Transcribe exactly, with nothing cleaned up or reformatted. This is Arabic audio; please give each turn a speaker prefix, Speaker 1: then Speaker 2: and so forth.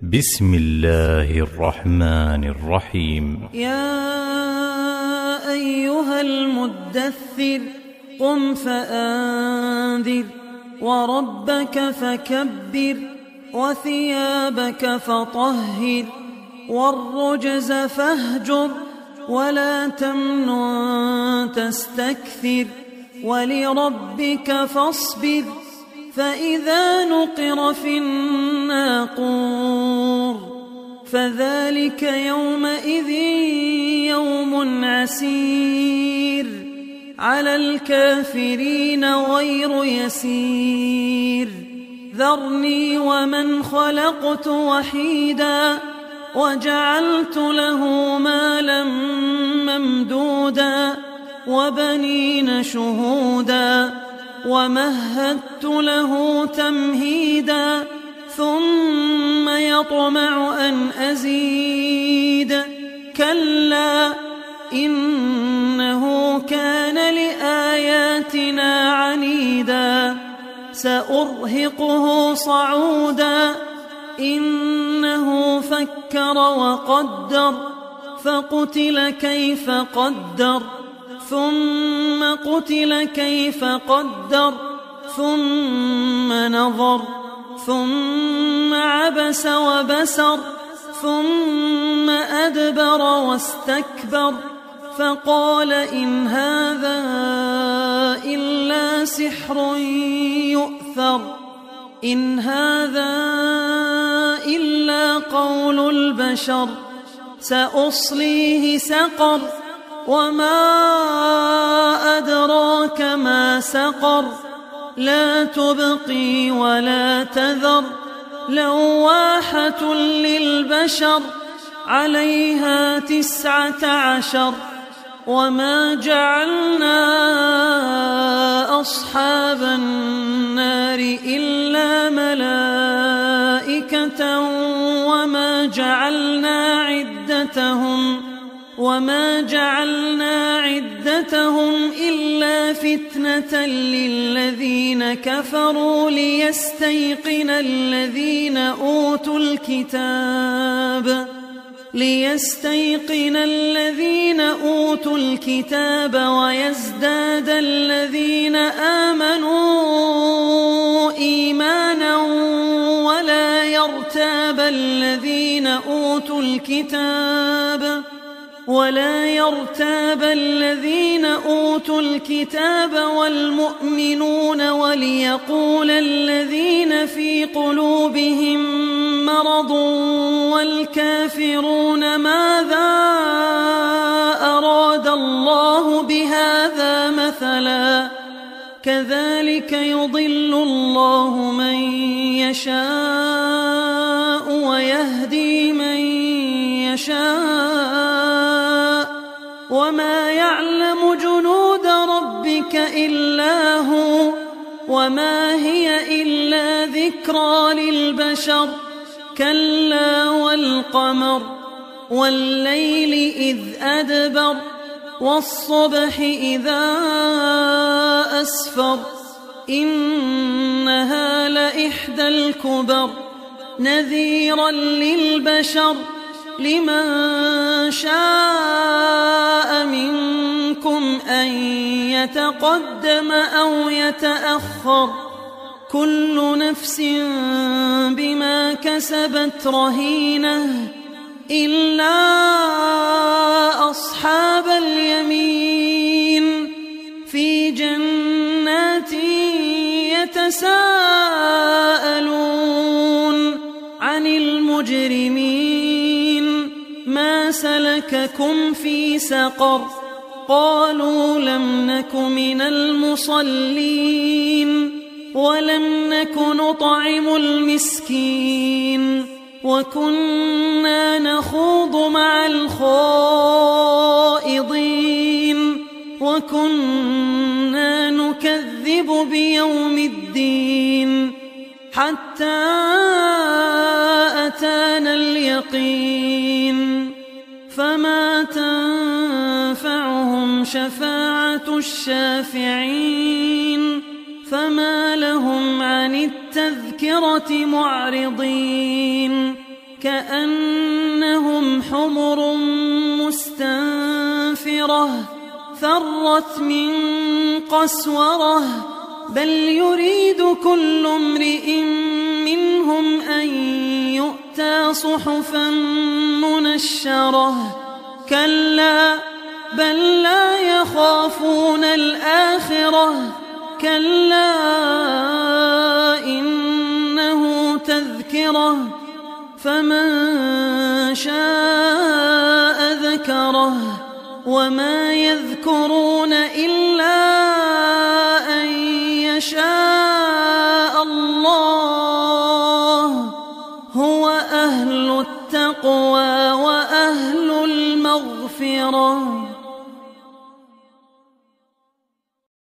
Speaker 1: بسم الله الرحمن الرحيم.
Speaker 2: يا أيها المدثر قم فأنذر وربك فكبر وثيابك فطهر والرجز فاهجر ولا تمنن تستكثر ولربك فاصبر فإذا نقر في الناقور فذلك يومئذ يوم عسير على الكافرين غير يسير ذرني ومن خلقت وحيدا وجعلت له مالا ممدودا وبنين شهودا ومهدت له تمهيدا ثم يطمع أن أزيد كلا إنه كان لآياتنا عنيدا سأرهقه صعودا إنه فكر وقدر فقتل كيف قدر ثم قتل كيف قدر ثم نظر ثم عبس وبسر ثم أدبر واستكبر فقال إن هذا إلا سحر يؤثر إن هذا إلا قول البشر سأصليه سقر وما أدراك ما سقر لا تبقي ولا تذر لواحة للبشر عليها تسعة عشر وما جعلنا أصحاب النار إلا ملائكة وما جعلنا عدتهم وما جعلنا عدتهم إلا فتنة للذين كفروا ليستيقن الذين أوتوا الكتاب ليستيقن الذين أوتوا الكتاب ويزداد الذين آمنوا إيمانا ولا يرتاب الذين أوتوا الكتاب ولا يرتاب الذين أوتوا الكتاب والمؤمنون وليقول الذين في قلوبهم مرض والكافرون ماذا أراد الله بهذا مثلا كذلك يضل الله من يشاء ويهدي من يشاء وما يعلم جنود ربك إلا هو وما هي إلا ذكرى للبشر كلا والقمر والليل إذ أدبر والصبح إذا أسفر إنها لإحدى الكبر نذيرا للبشر لمن شاء منكم أن يتقدم أو يتأخر كل نفس بما كسبت رهينة إلا أصحاب اليمين في جنات يتساءلون عن المجرمين ما سلككم في سقر قالوا لم نك من المصلين ولم نك نطعم المسكين وكنا نخوض مع الخائضين وكنا نكذب بيوم الدين حتى أتانا اليقين فما تنفعهم شفاعة الشافعين فما لهم عن التذكرة معرضين كأنهم حمر مستنفرة فرت من قسورة بل يريد كل امرئ منهم أن يؤتى صحفا منشرة كلا بل لا يخافون الآخرة كلا إنه تذكرة فمن شاء ذكره وما يذكرون إلا أن يشاء الله هو أهل التقوى وأهل المغفرة.